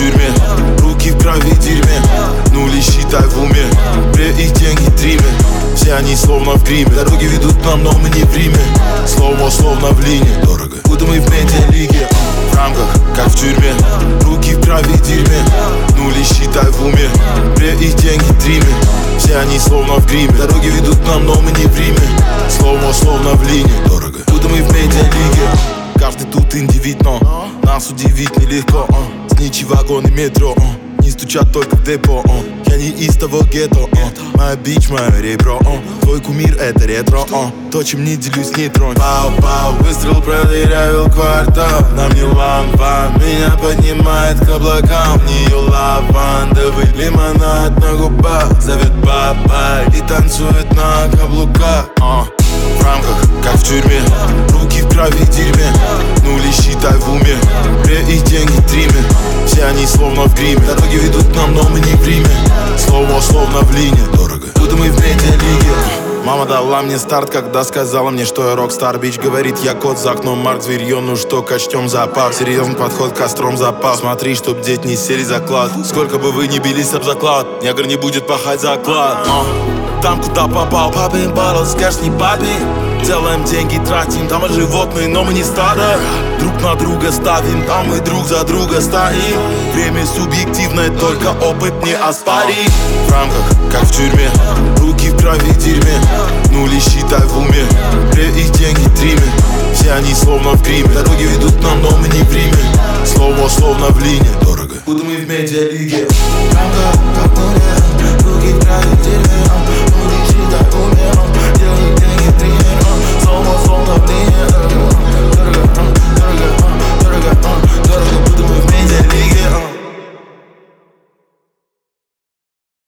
тюрьме, руки в крови, дерьме. Нули считай в уме, бре их деньги триме. Все они словно в гриме, дороги ведут к нам, но мы не в Риме. Слово словно в линии, дорого, будто мы в медиалиге. В рамках, как в тюрьме, руки в крови, дерьме. Нули считай в уме, бре их деньги триме. Все они словно в гриме, дороги ведут к нам, но мы не в Риме. Слово словно в линии, дорого, будто мы в медиалиге. Каждый тут индивид, но нас удивить нелегко. Сничи вагоны метро, не стучат только в депо. Я не из того гетто, моя бич, мое ребро. Твой кумир это ретро, то, чем не делюсь, не тронь. Пау-пау, выстрел продырявил квартал. На мне лампа, меня поднимает к облакам. В нее лавандовый лимонад на губах. Зовет папа и танцует на каблуках. В рамках, как в тюрьме, руки в крови, дерьме. Нули считай в уме, бре их деньги триме. Все они словно в гриме, дороги ведут к нам, но мы не в Риме. Слово словно в линии, дорого, будто мы в медиалиге. Мама дала мне старт, когда сказала мне, что я рок-стар. Бич говорит, я кот за окном, Марк зверье, ну что, качтем запах. Серьезный подход, костром запал. Смотри, чтоб дети не сели заклад. Сколько бы вы ни бились об заклад, негр не будет пахать заклад. Там, куда попал, папин балл, скажешь не папи. Делаем деньги, тратим, там и животные, но мы не стадо. Друг на друга ставим, там мы друг за друга стоим. Время субъективное, только опыт не оспорим. В рамках, как в тюрьме, руки в крови, дерьме. Нули считай в уме, бре их деньги триме. Все они словно в гриме, дороги ведут к нам, но мы не в Риме. Слово словно в линии, дорого, будто мы в медиалиге. В рамках, как в нуле, руки в крови.